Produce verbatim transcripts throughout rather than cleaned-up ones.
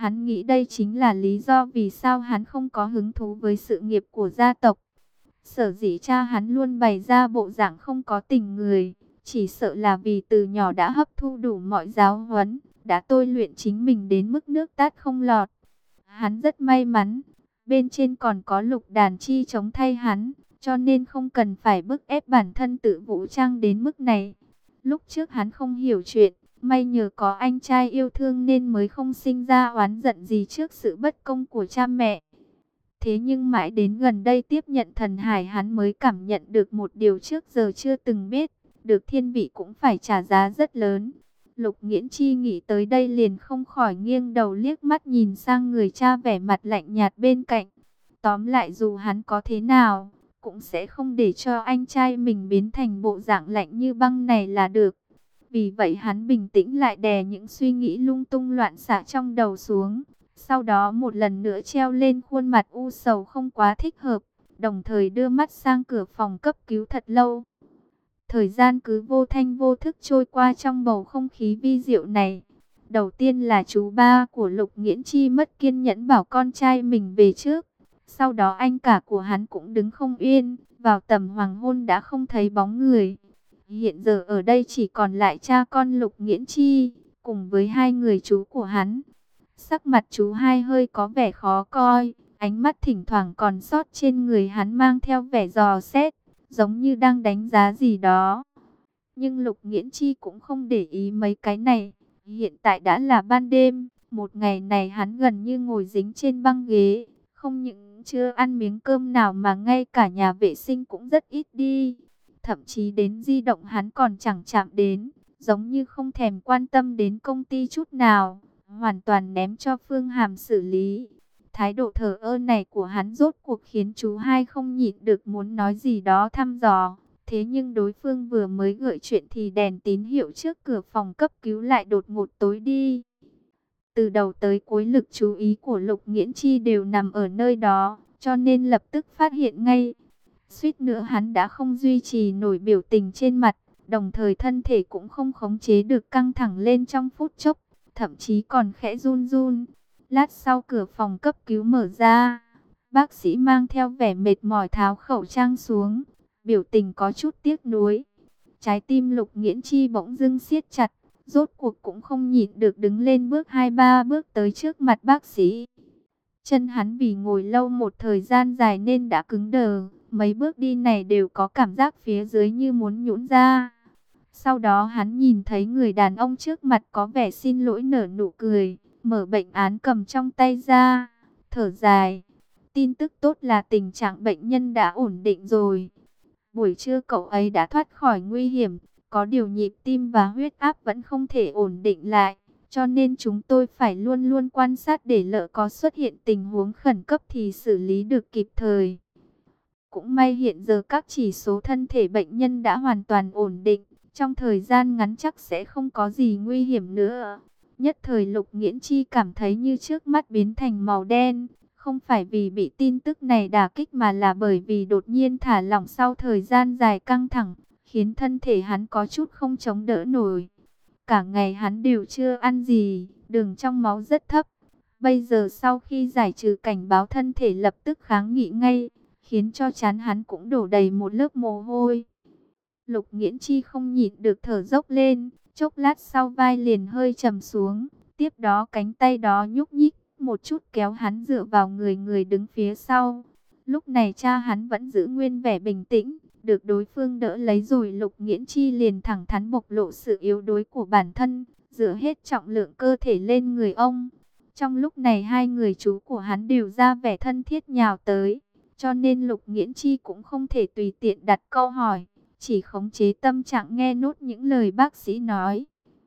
Hắn nghĩ đây chính là lý do vì sao hắn không có hứng thú với sự nghiệp của gia tộc. Sở dĩ cha hắn luôn bày ra bộ dạng không có tình người, chỉ sợ là vì từ nhỏ đã hấp thu đủ mọi giáo huấn, đã tôi luyện chính mình đến mức nước tát không lọt. Hắn rất may mắn, bên trên còn có Lục Đàn Chi chống thay hắn, cho nên không cần phải bức ép bản thân tự vũ trang đến mức này. Lúc trước hắn không hiểu chuyện, may nhờ có anh trai yêu thương nên mới không sinh ra oán giận gì trước sự bất công của cha mẹ. Thế nhưng mãi đến gần đây tiếp nhận thần hải, hắn mới cảm nhận được một điều trước giờ chưa từng biết, được thiên vị cũng phải trả giá rất lớn. Lục Nghiễn Chi nghĩ tới đây liền không khỏi nghiêng đầu liếc mắt nhìn sang người cha vẻ mặt lạnh nhạt bên cạnh. Tóm lại dù hắn có thế nào, cũng sẽ không để cho anh trai mình biến thành bộ dạng lạnh như băng này là được. Vì vậy hắn bình tĩnh lại đè những suy nghĩ lung tung loạn xạ trong đầu xuống. Sau đó một lần nữa treo lên khuôn mặt u sầu không quá thích hợp, đồng thời đưa mắt sang cửa phòng cấp cứu thật lâu. Thời gian cứ vô thanh vô thức trôi qua trong bầu không khí vi diệu này. Đầu tiên là chú ba của Lục Nghiễn Chi mất kiên nhẫn bảo con trai mình về trước. Sau đó anh cả của hắn cũng đứng không yên, vào tầm hoàng hôn đã không thấy bóng người. Hiện giờ ở đây chỉ còn lại cha con Lục Nghiễn Chi, cùng với hai người chú của hắn. Sắc mặt chú hai hơi có vẻ khó coi, ánh mắt thỉnh thoảng còn sót trên người hắn mang theo vẻ dò xét, giống như đang đánh giá gì đó. Nhưng Lục Nghiễn Chi cũng không để ý mấy cái này. Hiện tại đã là ban đêm, một ngày này hắn gần như ngồi dính trên băng ghế, không những chưa ăn miếng cơm nào mà ngay cả nhà vệ sinh cũng rất ít đi. Thậm chí đến di động hắn còn chẳng chạm đến, giống như không thèm quan tâm đến công ty chút nào, hoàn toàn ném cho Phương Hàm xử lý. Thái độ thờ ơ này của hắn rốt cuộc khiến chú hai không nhịn được muốn nói gì đó thăm dò. Thế nhưng đối phương vừa mới gợi chuyện thì đèn tín hiệu trước cửa phòng cấp cứu lại đột ngột tối đi. Từ đầu tới cuối lực chú ý của Lục Nghiễn Chi đều nằm ở nơi đó, cho nên lập tức phát hiện ngay. Suýt nữa hắn đã không duy trì nổi biểu tình trên mặt, đồng thời thân thể cũng không khống chế được căng thẳng lên trong phút chốc, thậm chí còn khẽ run run. Lát sau cửa phòng cấp cứu mở ra, bác sĩ mang theo vẻ mệt mỏi tháo khẩu trang xuống, biểu tình có chút tiếc nuối. Trái tim Lục Nghiễn Chi bỗng dưng siết chặt, rốt cuộc cũng không nhịn được đứng lên bước hai ba bước tới trước mặt bác sĩ. Chân hắn vì ngồi lâu một thời gian dài nên đã cứng đờ, mấy bước đi này đều có cảm giác phía dưới như muốn nhũn ra. Sau đó hắn nhìn thấy người đàn ông trước mặt có vẻ xin lỗi nở nụ cười, mở bệnh án cầm trong tay ra, thở dài. Tin tức tốt là tình trạng bệnh nhân đã ổn định rồi. Buổi trưa cậu ấy đã thoát khỏi nguy hiểm, có điều nhịp tim và huyết áp vẫn không thể ổn định lại. Cho nên chúng tôi phải luôn luôn quan sát để lỡ có xuất hiện tình huống khẩn cấp thì xử lý được kịp thời. Cũng may hiện giờ các chỉ số thân thể bệnh nhân đã hoàn toàn ổn định, trong thời gian ngắn chắc sẽ không có gì nguy hiểm nữa. Nhất thời Lục Nghiễn Chi cảm thấy như trước mắt biến thành màu đen, không phải vì bị tin tức này đả kích mà là bởi vì đột nhiên thả lỏng sau thời gian dài căng thẳng, khiến thân thể hắn có chút không chống đỡ nổi. Cả ngày hắn đều chưa ăn gì, đường trong máu rất thấp. Bây giờ sau khi giải trừ cảnh báo thân thể lập tức kháng nghị ngay, khiến cho trán hắn cũng đổ đầy một lớp mồ hôi. Lục Nghiễn Chi không nhịn được thở dốc lên, chốc lát sau vai liền hơi trầm xuống, tiếp đó cánh tay đó nhúc nhích một chút kéo hắn dựa vào người người đứng phía sau. Lúc này cha hắn vẫn giữ nguyên vẻ bình tĩnh, được đối phương đỡ lấy rồi Lục Nghiễn Chi liền thẳng thắn bộc lộ sự yếu đuối của bản thân, dựa hết trọng lượng cơ thể lên người ông. Trong lúc này hai người chú của hắn đều ra vẻ thân thiết nhào tới, cho nên Lục Nghiễn Chi cũng không thể tùy tiện đặt câu hỏi, chỉ khống chế tâm trạng nghe nốt những lời bác sĩ nói.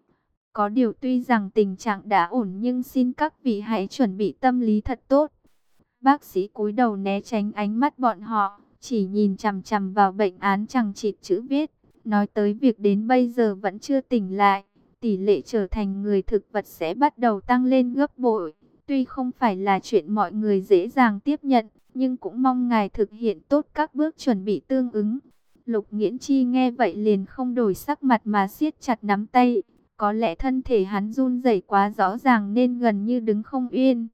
Có điều tuy rằng tình trạng đã ổn nhưng xin các vị hãy chuẩn bị tâm lý thật tốt. Bác sĩ cúi đầu né tránh ánh mắt bọn họ, chỉ nhìn chằm chằm vào bệnh án chằng chịt chữ viết, nói tới việc đến bây giờ vẫn chưa tỉnh lại, tỷ lệ trở thành người thực vật sẽ bắt đầu tăng lên gấp bội. Tuy không phải là chuyện mọi người dễ dàng tiếp nhận, nhưng cũng mong ngài thực hiện tốt các bước chuẩn bị tương ứng. Lục Nghiễn Chi nghe vậy liền không đổi sắc mặt mà siết chặt nắm tay, Có lẽ thân thể hắn run rẩy quá rõ ràng nên gần như đứng không yên.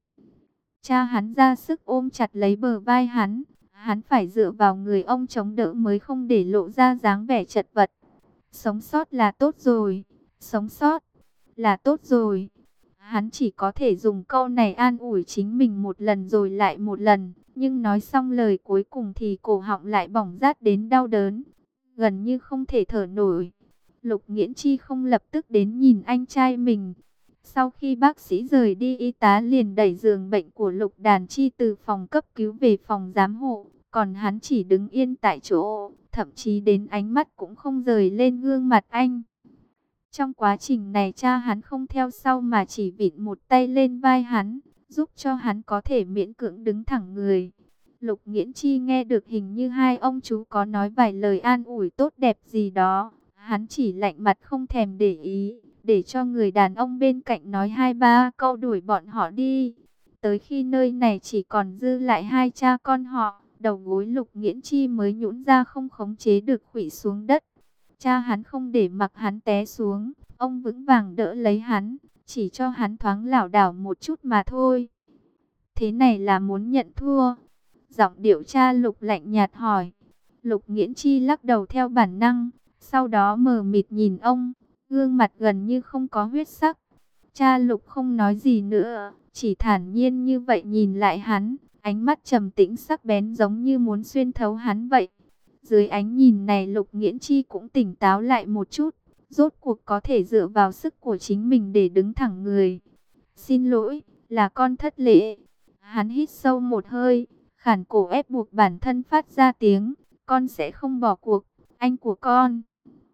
Cha hắn ra sức ôm chặt lấy bờ vai hắn. Hắn phải dựa vào người ông chống đỡ mới không để lộ ra dáng vẻ chật vật. Sống sót là tốt rồi. Sống sót là tốt rồi. Hắn chỉ có thể dùng câu này an ủi chính mình một lần rồi lại một lần. Nhưng nói xong lời cuối cùng thì cổ họng lại bỏng rát đến đau đớn. Gần như không thể thở nổi. Lục Nghiễn Chi không lập tức đến nhìn anh trai mình. Sau khi bác sĩ rời đi, y tá liền đẩy giường bệnh của Lục Đàn Chi từ phòng cấp cứu về phòng giám hộ. Còn hắn chỉ đứng yên tại chỗ, thậm chí đến ánh mắt cũng không rời lên gương mặt anh. Trong quá trình này cha hắn không theo sau mà chỉ vịn một tay lên vai hắn, giúp cho hắn có thể miễn cưỡng đứng thẳng người. Lục Nghiễn Chi nghe được hình như hai ông chú có nói vài lời an ủi tốt đẹp gì đó. Hắn chỉ lạnh mặt không thèm để ý, để cho người đàn ông bên cạnh nói hai ba câu đuổi bọn họ đi. Tới khi nơi này chỉ còn dư lại hai cha con họ, đầu gối Lục Nghiễn Chi mới nhũn ra không khống chế được khuỵu xuống đất. Cha hắn không để mặc hắn té xuống, ông vững vàng đỡ lấy hắn, chỉ cho hắn thoáng lảo đảo một chút mà thôi. Thế này là muốn nhận thua? Giọng điệu cha Lục lạnh nhạt hỏi. Lục Nghiễn Chi lắc đầu theo bản năng, sau đó mờ mịt nhìn ông, gương mặt gần như không có huyết sắc. Cha Lục không nói gì nữa, chỉ thản nhiên như vậy nhìn lại hắn, ánh mắt trầm tĩnh sắc bén giống như muốn xuyên thấu hắn vậy. Dưới ánh nhìn này Lục Nghiễn Chi cũng tỉnh táo lại một chút, rốt cuộc có thể dựa vào sức của chính mình để đứng thẳng người. Xin lỗi, là con thất lễ. Hắn hít sâu một hơi, khản cổ ép buộc bản thân phát ra tiếng, con sẽ không bỏ cuộc, anh của con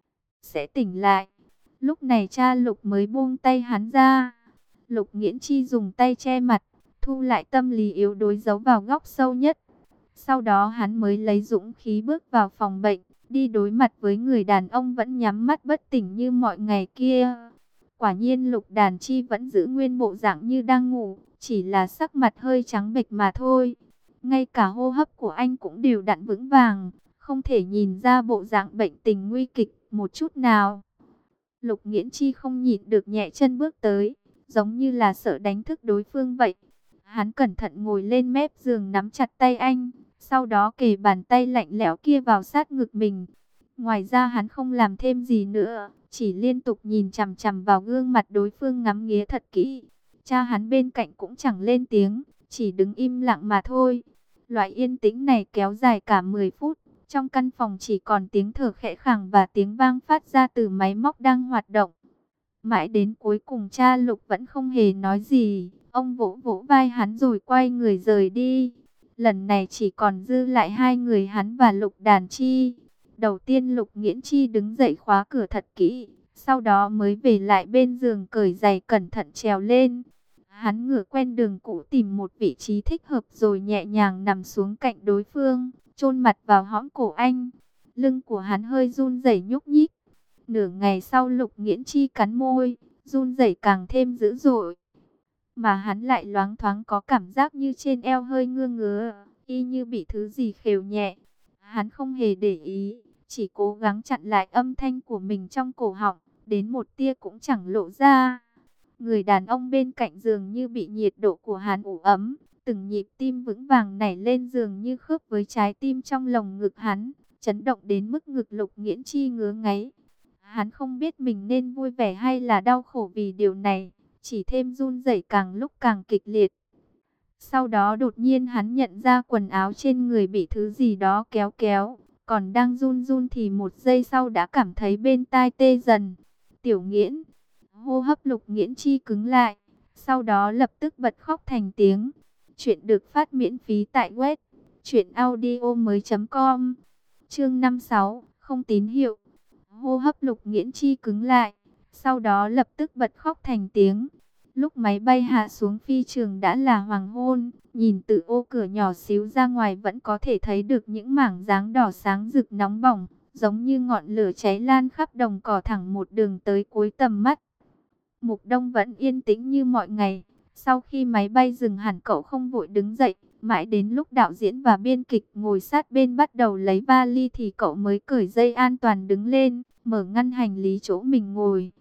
sẽ tỉnh lại. Lúc này cha Lục mới buông tay hắn ra. Lục Nghiễn Chi dùng tay che mặt, thu lại tâm lý yếu đuối giấu vào góc sâu nhất. Sau đó hắn mới lấy dũng khí bước vào phòng bệnh, đi đối mặt với người đàn ông vẫn nhắm mắt bất tỉnh như mọi ngày kia. Quả nhiên Lục Đàn Chi vẫn giữ nguyên bộ dạng như đang ngủ, chỉ là sắc mặt hơi trắng bệch mà thôi. Ngay cả hô hấp của anh cũng đều đặn vững vàng, không thể nhìn ra bộ dạng bệnh tình nguy kịch một chút nào. Lục Nghiễn Chi không nhịn được nhẹ chân bước tới, giống như là sợ đánh thức đối phương vậy. Hắn cẩn thận ngồi lên mép giường nắm chặt tay anh, sau đó kề bàn tay lạnh lẽo kia vào sát ngực mình. Ngoài ra hắn không làm thêm gì nữa, chỉ liên tục nhìn chằm chằm vào gương mặt đối phương ngắm nghía thật kỹ. Cha hắn bên cạnh cũng chẳng lên tiếng, chỉ đứng im lặng mà thôi. Loại yên tĩnh này kéo dài cả mười phút. Trong căn phòng chỉ còn tiếng thở khẽ khàng và tiếng vang phát ra từ máy móc đang hoạt động. Mãi đến cuối cùng cha Lục vẫn không hề nói gì. Ông vỗ vỗ vai hắn rồi quay người rời đi. Lần này chỉ còn dư lại hai người hắn và Lục Đàn Chi. Đầu tiên Lục Nghiễn Chi đứng dậy khóa cửa thật kỹ, sau đó mới về lại bên giường cởi giày cẩn thận trèo lên. Hắn ngửa quen đường cũ tìm một vị trí thích hợp rồi nhẹ nhàng nằm xuống cạnh đối phương, chôn mặt vào hõm cổ anh. Lưng của hắn hơi run rẩy nhúc nhích. Nửa ngày sau Lục Nghiễn Chi cắn môi, run rẩy càng thêm dữ dội. Mà hắn lại loáng thoáng có cảm giác như trên eo hơi ngưa ngứa, y như bị thứ gì khều nhẹ. Hắn không hề để ý, chỉ cố gắng chặn lại âm thanh của mình trong cổ họng, đến một tia cũng chẳng lộ ra. Người đàn ông bên cạnh giường như bị nhiệt độ của hắn ủ ấm, từng nhịp tim vững vàng nảy lên giường như khớp với trái tim trong lồng ngực hắn, chấn động đến mức ngực Lục Nghiễn Chi ngứa ngáy. Hắn không biết mình nên vui vẻ hay là đau khổ vì điều này, chỉ thêm run rẩy càng lúc càng kịch liệt. Sau đó đột nhiên hắn nhận ra quần áo trên người bị thứ gì đó kéo kéo, còn đang run run thì một giây sau đã cảm thấy bên tai tê dần. Tiểu Nghiễn, hô hấp Lục Nghiễn Chi cứng lại, sau đó lập tức bật khóc thành tiếng. Chuyện được phát miễn phí tại web truyện audio mới chấm com. Chương năm mươi sáu, không tín hiệu. Hô hấp Lục Nghiễn Chi cứng lại, sau đó lập tức bật khóc thành tiếng. Lúc máy bay hạ xuống phi trường đã là hoàng hôn, nhìn từ ô cửa nhỏ xíu ra ngoài vẫn có thể thấy được những mảng dáng đỏ sáng rực nóng bỏng, giống như ngọn lửa cháy lan khắp đồng cỏ thẳng một đường tới cuối tầm mắt. Mục Đông vẫn yên tĩnh như mọi ngày. Sau khi máy bay dừng hẳn cậu không vội đứng dậy, mãi đến lúc đạo diễn và biên kịch ngồi sát bên bắt đầu lấy vali thì cậu mới cởi dây an toàn đứng lên, mở ngăn hành lý chỗ mình ngồi.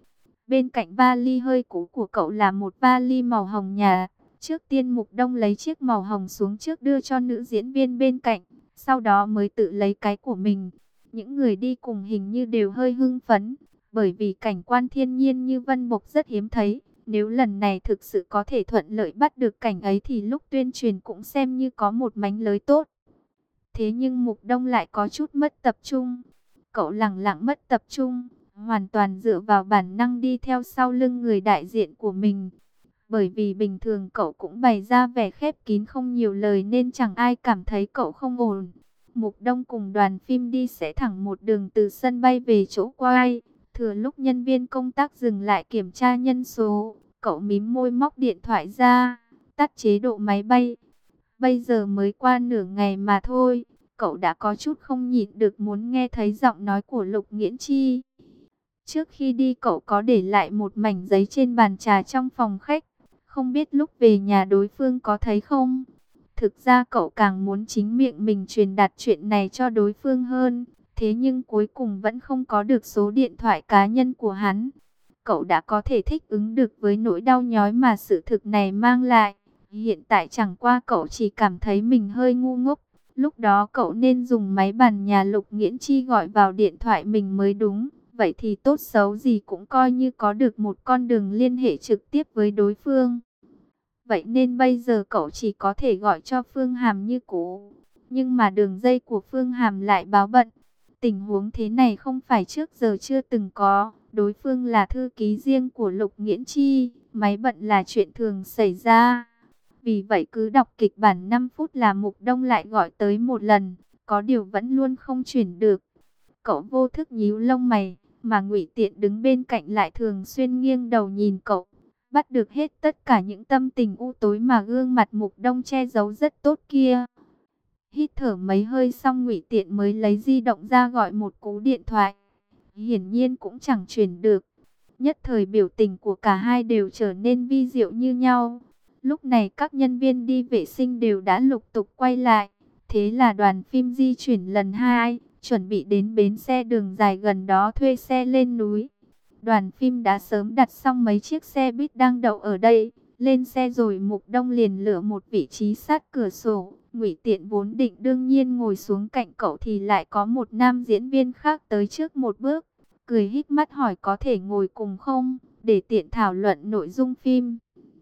Bên cạnh vali hơi cũ của cậu là một vali màu hồng nhạt. Trước tiên Mục Đông lấy chiếc màu hồng xuống trước đưa cho nữ diễn viên bên cạnh, sau đó mới tự lấy cái của mình. Những người đi cùng hình như đều hơi hưng phấn, bởi vì cảnh quan thiên nhiên như Vân Mục rất hiếm thấy. Nếu lần này thực sự có thể thuận lợi bắt được cảnh ấy thì lúc tuyên truyền cũng xem như có một mánh lới tốt. Thế nhưng Mục Đông lại có chút mất tập trung. Cậu lẳng lặng mất tập trung, hoàn toàn dựa vào bản năng đi theo sau lưng người đại diện của mình. Bởi vì bình thường cậu cũng bày ra vẻ khép kín không nhiều lời nên chẳng ai cảm thấy cậu không ổn. Mục Đông cùng đoàn phim đi sẽ thẳng một đường từ sân bay về chỗ quay. Thừa lúc nhân viên công tác dừng lại kiểm tra nhân số, cậu mím môi móc điện thoại ra, tắt chế độ máy bay. Bây giờ mới qua nửa ngày mà thôi, cậu đã có chút không nhịn được muốn nghe thấy giọng nói của Lục Nghiễn Chi. Trước khi đi cậu có để lại một mảnh giấy trên bàn trà trong phòng khách, không biết lúc về nhà đối phương có thấy không? Thực ra cậu càng muốn chính miệng mình truyền đạt chuyện này cho đối phương hơn, thế nhưng cuối cùng vẫn không có được số điện thoại cá nhân của hắn. Cậu đã có thể thích ứng được với nỗi đau nhói mà sự thực này mang lại. Hiện tại chẳng qua cậu chỉ cảm thấy mình hơi ngu ngốc. Lúc đó cậu nên dùng máy bàn nhà Lục Nghiễn Chi gọi vào điện thoại mình mới đúng. Vậy thì tốt xấu gì cũng coi như có được một con đường liên hệ trực tiếp với đối phương. Vậy nên bây giờ cậu chỉ có thể gọi cho Phương Hàm như cũ. Nhưng mà đường dây của Phương Hàm lại báo bận. Tình huống thế này không phải trước giờ chưa từng có. Đối phương là thư ký riêng của Lục Nghiễn Chi. Máy bận là chuyện thường xảy ra. Vì vậy cứ đọc kịch bản năm phút là Mục Đông lại gọi tới một lần. Có điều vẫn luôn không chuyển được. Cậu vô thức nhíu lông mày. Mà Ngụy Tiện đứng bên cạnh lại thường xuyên nghiêng đầu nhìn cậu. Bắt được hết tất cả những tâm tình u tối mà gương mặt Mục Đông che giấu rất tốt kia. Hít thở mấy hơi xong Ngụy Tiện mới lấy di động ra gọi một cú điện thoại. Hiển nhiên cũng chẳng truyền được. Nhất thời biểu tình của cả hai đều trở nên vi diệu như nhau. Lúc này các nhân viên đi vệ sinh đều đã lục tục quay lại. Thế là đoàn phim di chuyển lần hai, chuẩn bị đến bến xe đường dài gần đó thuê xe lên núi. Đoàn phim đã sớm đặt xong mấy chiếc xe buýt đang đậu ở đây. Lên xe rồi Mục Đông liền lựa một vị trí sát cửa sổ. Ngụy Tiện vốn định đương nhiên ngồi xuống cạnh cậu thì lại có một nam diễn viên khác tới trước một bước. Cười híp mắt hỏi có thể ngồi cùng không, để tiện thảo luận nội dung phim.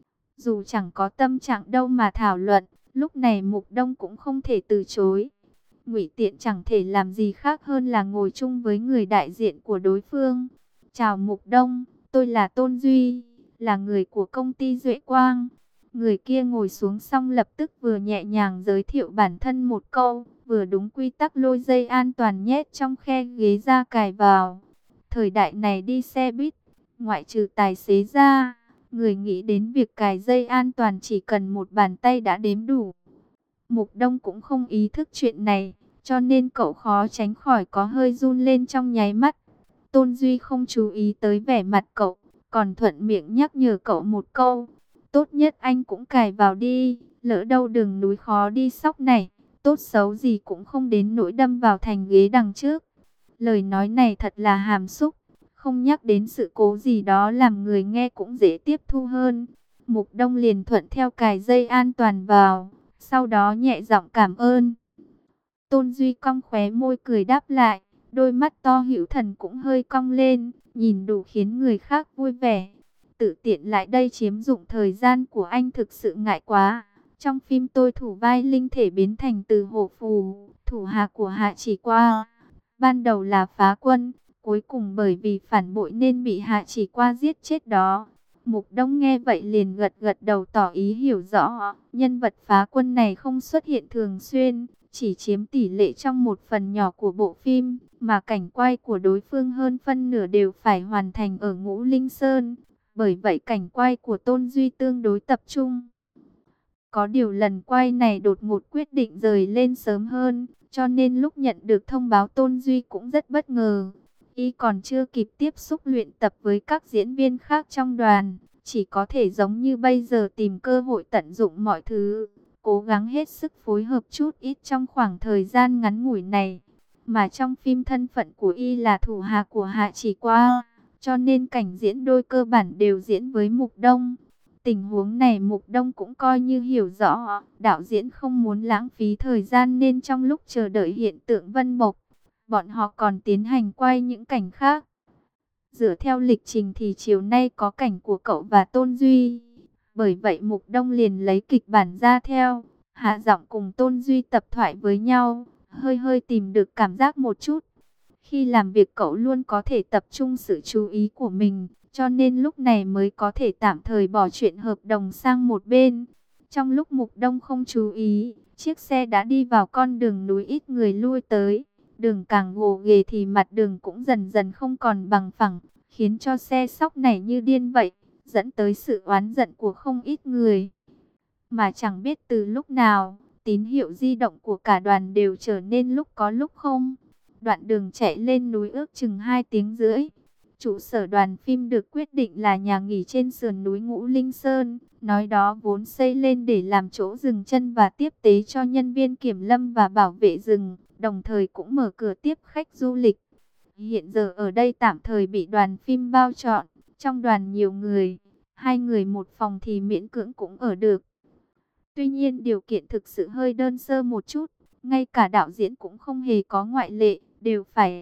Dù chẳng có tâm trạng đâu mà thảo luận, lúc này Mục Đông cũng không thể từ chối. Ngụy Tiện chẳng thể làm gì khác hơn là ngồi chung với người đại diện của đối phương. Chào Mục Đông, tôi là Tôn Duy, là người của công ty Duệ Quang. Người kia ngồi xuống xong lập tức vừa nhẹ nhàng giới thiệu bản thân một câu, vừa đúng quy tắc lôi dây an toàn nhét trong khe ghế ra cài vào. Thời đại này đi xe buýt, ngoại trừ tài xế ra, người nghĩ đến việc cài dây an toàn chỉ cần một bàn tay đã đếm đủ. Mục Đông cũng không ý thức chuyện này, cho nên cậu khó tránh khỏi có hơi run lên trong nháy mắt. Tôn Duy không chú ý tới vẻ mặt cậu, còn thuận miệng nhắc nhở cậu một câu. Tốt nhất anh cũng cài vào đi, lỡ đâu đường núi khó đi sóc này, tốt xấu gì cũng không đến nỗi đâm vào thành ghế đằng trước. Lời nói này thật là hàm xúc, không nhắc đến sự cố gì đó làm người nghe cũng dễ tiếp thu hơn. Mục Đông liền thuận theo cài dây an toàn vào, sau đó nhẹ giọng cảm ơn. Tôn Duy cong khóe môi cười đáp lại, đôi mắt to hữu thần cũng hơi cong lên, nhìn đủ khiến người khác vui vẻ. Tự tiện lại đây chiếm dụng thời gian của anh thực sự ngại quá. Trong phim tôi thủ vai linh thể biến thành từ hổ phù, thủ hạ của Hạ Chỉ Qua. Ban đầu là phá quân, cuối cùng bởi vì phản bội nên bị Hạ Chỉ Qua giết chết đó. Mục Đông nghe vậy liền gật gật đầu tỏ ý hiểu rõ. Nhân vật phá quân này không xuất hiện thường xuyên, chỉ chiếm tỷ lệ trong một phần nhỏ của bộ phim, mà cảnh quay của đối phương hơn phân nửa đều phải hoàn thành ở Ngũ Linh Sơn. Bởi vậy cảnh quay của Tôn Duy tương đối tập trung. Có điều lần quay này đột ngột quyết định rời lên sớm hơn, cho nên lúc nhận được thông báo Tôn Duy cũng rất bất ngờ. Y còn chưa kịp tiếp xúc luyện tập với các diễn viên khác trong đoàn, chỉ có thể giống như bây giờ tìm cơ hội tận dụng mọi thứ, cố gắng hết sức phối hợp chút ít trong khoảng thời gian ngắn ngủi này. Mà trong phim thân phận của Y là thủ hạ của Hạ Chỉ Qua, cho nên cảnh diễn đôi cơ bản đều diễn với Mục Đông. Tình huống này Mục Đông cũng coi như hiểu rõ, đạo diễn không muốn lãng phí thời gian nên trong lúc chờ đợi hiện tượng vân mộc, bọn họ còn tiến hành quay những cảnh khác. Dựa theo lịch trình thì chiều nay có cảnh của cậu và Tôn Duy. Bởi vậy Mục Đông liền lấy kịch bản ra theo, hạ giọng cùng Tôn Duy tập thoại với nhau, hơi hơi tìm được cảm giác một chút. Khi làm việc cậu luôn có thể tập trung sự chú ý của mình, cho nên lúc này mới có thể tạm thời bỏ chuyện hợp đồng sang một bên. Trong lúc Mục Đông không chú ý, chiếc xe đã đi vào con đường núi ít người lui tới. Đường càng gồ ghề thì mặt đường cũng dần dần không còn bằng phẳng, khiến cho xe sóc nảy như điên vậy, dẫn tới sự oán giận của không ít người. Mà chẳng biết từ lúc nào, tín hiệu di động của cả đoàn đều trở nên lúc có lúc không. Đoạn đường chạy lên núi ước chừng hai tiếng rưỡi. Trụ sở đoàn phim được quyết định là nhà nghỉ trên sườn núi Ngũ Linh Sơn. Nói đó vốn xây lên để làm chỗ dừng chân và tiếp tế cho nhân viên kiểm lâm và bảo vệ rừng, đồng thời cũng mở cửa tiếp khách du lịch. Hiện giờ ở đây tạm thời bị đoàn phim bao trọn. Trong đoàn nhiều người, hai người một phòng thì miễn cưỡng cũng ở được. Tuy nhiên điều kiện thực sự hơi đơn sơ một chút. Ngay cả đạo diễn cũng không hề có ngoại lệ, đều phải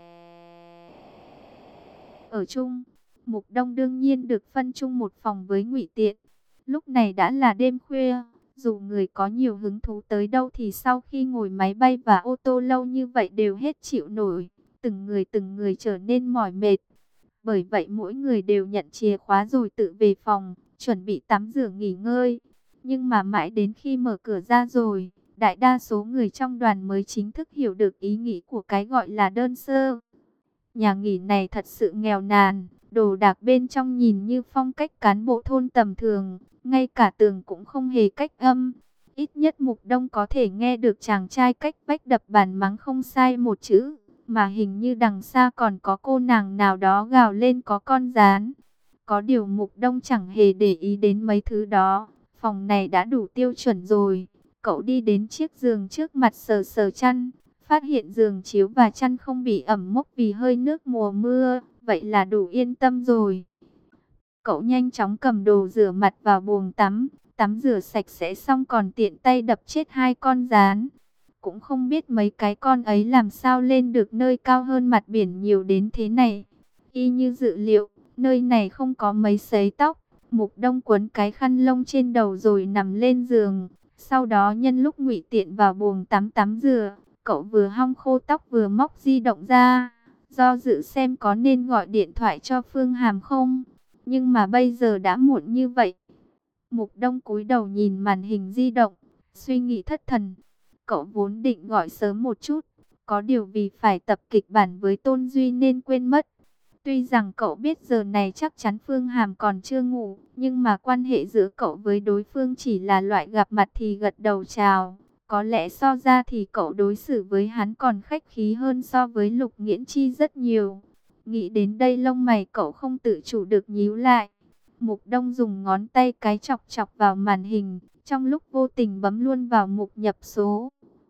ở chung. Mục Đông đương nhiên được phân chung một phòng với Ngụy Tiện. Lúc này đã là đêm khuya, dù người có nhiều hứng thú tới đâu thì sau khi ngồi máy bay và ô tô lâu như vậy đều hết chịu nổi, từng người từng người trở nên mỏi mệt. Bởi vậy mỗi người đều nhận chìa khóa rồi tự về phòng, chuẩn bị tắm rửa nghỉ ngơi. Nhưng mà mãi đến khi mở cửa ra rồi, đại đa số người trong đoàn mới chính thức hiểu được ý nghĩ của cái gọi là đơn sơ. Nhà nghỉ này thật sự nghèo nàn, đồ đạc bên trong nhìn như phong cách cán bộ thôn tầm thường, ngay cả tường cũng không hề cách âm. Ít nhất Mục Đông có thể nghe được chàng trai cách vách đập bàn mắng không sai một chữ, mà hình như đằng xa còn có cô nàng nào đó gào lên có con gián. Có điều Mục Đông chẳng hề để ý đến mấy thứ đó, phòng này đã đủ tiêu chuẩn rồi. Cậu đi đến chiếc giường trước mặt sờ sờ chăn, phát hiện giường chiếu và chăn không bị ẩm mốc vì hơi nước mùa mưa, vậy là đủ yên tâm rồi. Cậu nhanh chóng cầm đồ rửa mặt vào buồng tắm, tắm rửa sạch sẽ xong còn tiện tay đập chết hai con gián. Cũng không biết mấy cái con ấy làm sao lên được nơi cao hơn mặt biển nhiều đến thế này. Y như dự liệu, nơi này không có mấy sấy tóc. Mục Đông quấn cái khăn lông trên đầu rồi nằm lên giường. Sau đó nhân lúc Ngụy Tiện vào buồng tắm tắm rửa, cậu vừa hong khô tóc vừa móc di động ra, do dự xem có nên gọi điện thoại cho Phương Hàm không. Nhưng mà bây giờ đã muộn như vậy. Mục Đông cúi đầu nhìn màn hình di động, suy nghĩ thất thần. Cậu vốn định gọi sớm một chút, có điều vì phải tập kịch bản với Tôn Duy nên quên mất. Tuy rằng cậu biết giờ này chắc chắn Phương Hàm còn chưa ngủ, nhưng mà quan hệ giữa cậu với đối phương chỉ là loại gặp mặt thì gật đầu chào. Có lẽ so ra thì cậu đối xử với hắn còn khách khí hơn so với Lục Nghiễn Chi rất nhiều. Nghĩ đến đây lông mày cậu không tự chủ được nhíu lại. Mục Đông dùng ngón tay cái chọc chọc vào màn hình, trong lúc vô tình bấm luôn vào mục nhập số.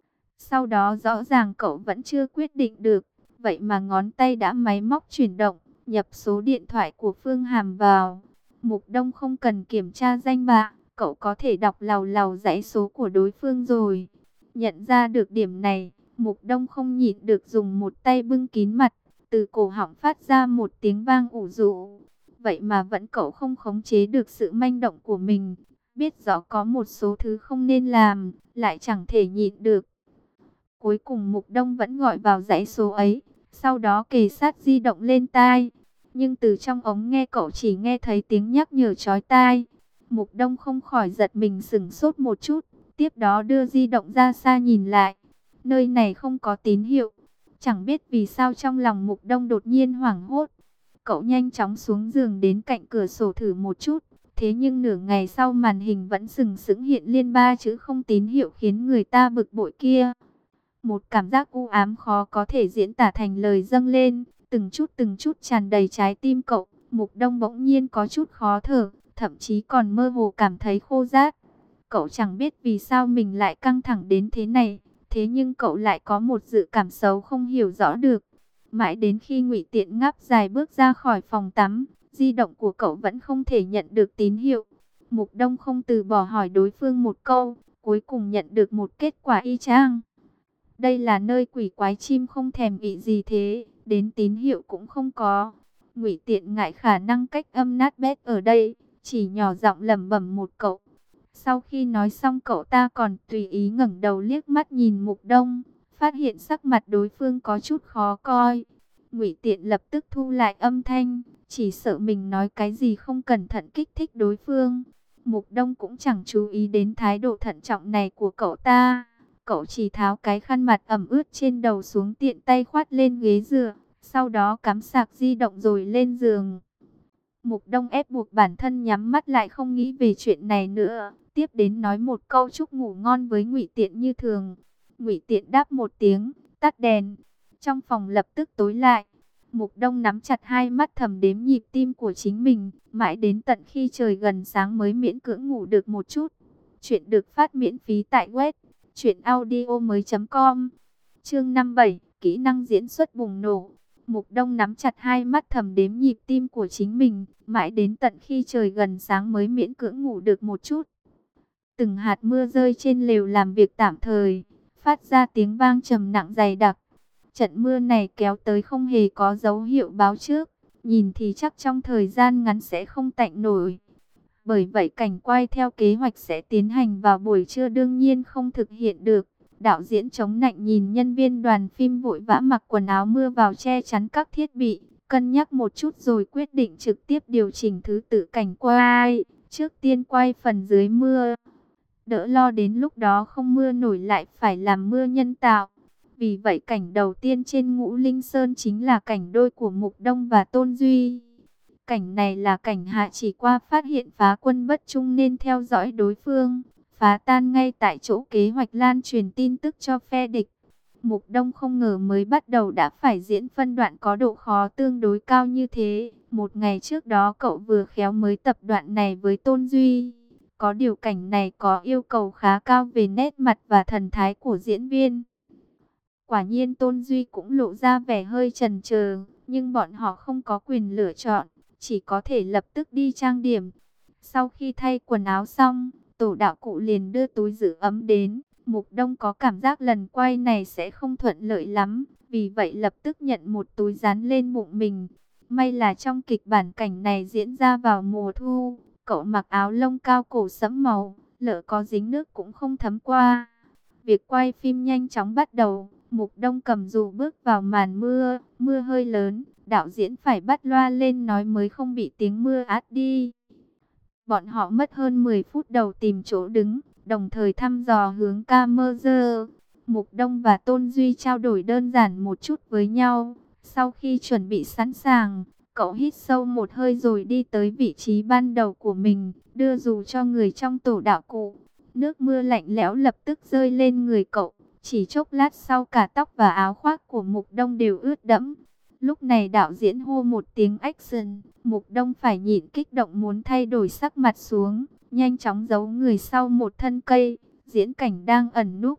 Sau đó rõ ràng cậu vẫn chưa quyết định được, vậy mà ngón tay đã máy móc chuyển động, nhập số điện thoại của Phương Hàm vào. Mục Đông không cần kiểm tra danh bạ, cậu có thể đọc làu làu dãy số của đối phương rồi. Nhận ra được điểm này, Mục Đông không nhịn được dùng một tay bưng kín mặt, từ cổ họng phát ra một tiếng vang ủ rũ. Vậy mà vẫn cậu không khống chế được sự manh động của mình, biết rõ có một số thứ không nên làm, lại chẳng thể nhịn được. Cuối cùng Mục Đông vẫn gọi vào dãy số ấy, sau đó kề sát di động lên tai. Nhưng từ trong ống nghe cậu chỉ nghe thấy tiếng nhắc nhở chói tai. Mục Đông không khỏi giật mình sửng sốt một chút, tiếp đó đưa di động ra xa nhìn lại. Nơi này không có tín hiệu. Chẳng biết vì sao trong lòng Mục Đông đột nhiên hoảng hốt. Cậu nhanh chóng xuống giường đến cạnh cửa sổ thử một chút. Thế nhưng nửa ngày sau màn hình vẫn sừng sững hiện liên ba chữ không tín hiệu khiến người ta bực bội kia. Một cảm giác u ám khó có thể diễn tả thành lời dâng lên, từng chút từng chút tràn đầy trái tim cậu. Mục Đông bỗng nhiên có chút khó thở, thậm chí còn mơ hồ cảm thấy khô rát. Cậu chẳng biết vì sao mình lại căng thẳng đến thế này, thế nhưng cậu lại có một dự cảm xấu không hiểu rõ được. Mãi đến khi Ngụy Tiện ngáp dài bước ra khỏi phòng tắm, di động của cậu vẫn không thể nhận được tín hiệu. Mục Đông không từ bỏ hỏi đối phương một câu, cuối cùng nhận được một kết quả y chang. Đây là nơi quỷ quái chim không thèm nghĩ gì thế, đến tín hiệu cũng không có. Ngụy Tiện ngại khả năng cách âm nát bét ở đây, chỉ nhỏ giọng lẩm bẩm một câu. Sau khi nói xong cậu ta còn tùy ý ngẩng đầu liếc mắt nhìn Mục Đông, phát hiện sắc mặt đối phương có chút khó coi. Ngụy Tiện lập tức thu lại âm thanh, chỉ sợ mình nói cái gì không cẩn thận kích thích đối phương. Mục Đông cũng chẳng chú ý đến thái độ thận trọng này của cậu ta. Cậu chỉ tháo cái khăn mặt ẩm ướt trên đầu xuống, tiện tay khoát lên ghế dựa, sau đó cắm sạc di động rồi lên giường. Mục Đông ép buộc bản thân nhắm mắt lại không nghĩ về chuyện này nữa, tiếp đến nói một câu chúc ngủ ngon với Ngụy Tiện như thường. Ngụy Tiện đáp một tiếng, tắt đèn. Trong phòng lập tức tối lại. Mục Đông nắm chặt hai mắt thầm đếm nhịp tim của chính mình, mãi đến tận khi trời gần sáng mới miễn cưỡng ngủ được một chút. Chuyện được phát miễn phí tại web truyện audio mới chấm com. Chương năm mươi bảy, kỹ năng diễn xuất bùng nổ. Mục Đông nắm chặt hai mắt thầm đếm nhịp tim của chính mình, mãi đến tận khi trời gần sáng mới miễn cưỡng ngủ được một chút. Từng hạt mưa rơi trên lều làm việc tạm thời, phát ra tiếng vang trầm nặng dày đặc. Trận mưa này kéo tới không hề có dấu hiệu báo trước, nhìn thì chắc trong thời gian ngắn sẽ không tạnh nổi. Bởi vậy cảnh quay theo kế hoạch sẽ tiến hành vào buổi trưa đương nhiên không thực hiện được. Đạo diễn chống nạnh nhìn nhân viên đoàn phim vội vã mặc quần áo mưa vào che chắn các thiết bị, cân nhắc một chút rồi quyết định trực tiếp điều chỉnh thứ tự cảnh quay. Trước tiên quay phần dưới mưa, đỡ lo đến lúc đó không mưa nổi lại phải làm mưa nhân tạo. Vì vậy cảnh đầu tiên trên Ngũ Linh Sơn chính là cảnh đôi của Mục Đông và Tôn Duy. Cảnh này là cảnh Hạ Chỉ Qua phát hiện phá quân bất trung nên theo dõi đối phương, phá tan ngay tại chỗ kế hoạch lan truyền tin tức cho phe địch. Mục Đông không ngờ mới bắt đầu đã phải diễn phân đoạn có độ khó tương đối cao như thế. Một ngày trước đó cậu vừa khéo mới tập đoạn này với Tôn Duy. Có điều cảnh này có yêu cầu khá cao về nét mặt và thần thái của diễn viên. Quả nhiên Tôn Duy cũng lộ ra vẻ hơi chần chờ, nhưng bọn họ không có quyền lựa chọn, chỉ có thể lập tức đi trang điểm. Sau khi thay quần áo xong, tổ đạo cụ liền đưa túi giữ ấm đến. Mục Đông có cảm giác lần quay này sẽ không thuận lợi lắm, vì vậy lập tức nhận một túi dán lên bụng mình. May là trong kịch bản cảnh này diễn ra vào mùa thu, cậu mặc áo lông cao cổ sẫm màu, lỡ có dính nước cũng không thấm qua. Việc quay phim nhanh chóng bắt đầu. Mục Đông cầm dù bước vào màn mưa, mưa hơi lớn, đạo diễn phải bắt loa lên nói mới không bị tiếng mưa át đi. Bọn họ mất hơn mười phút đầu tìm chỗ đứng, đồng thời thăm dò hướng camera. Mục Đông và Tôn Duy trao đổi đơn giản một chút với nhau. Sau khi chuẩn bị sẵn sàng, cậu hít sâu một hơi rồi đi tới vị trí ban đầu của mình, đưa dù cho người trong tổ đạo cụ. Nước mưa lạnh lẽo lập tức rơi lên người cậu. Chỉ chốc lát sau cả tóc và áo khoác của Mục Đông đều ướt đẫm. Lúc này đạo diễn hô một tiếng action, Mục Đông phải nhịn kích động muốn thay đổi sắc mặt xuống, nhanh chóng giấu người sau một thân cây, diễn cảnh đang ẩn núp.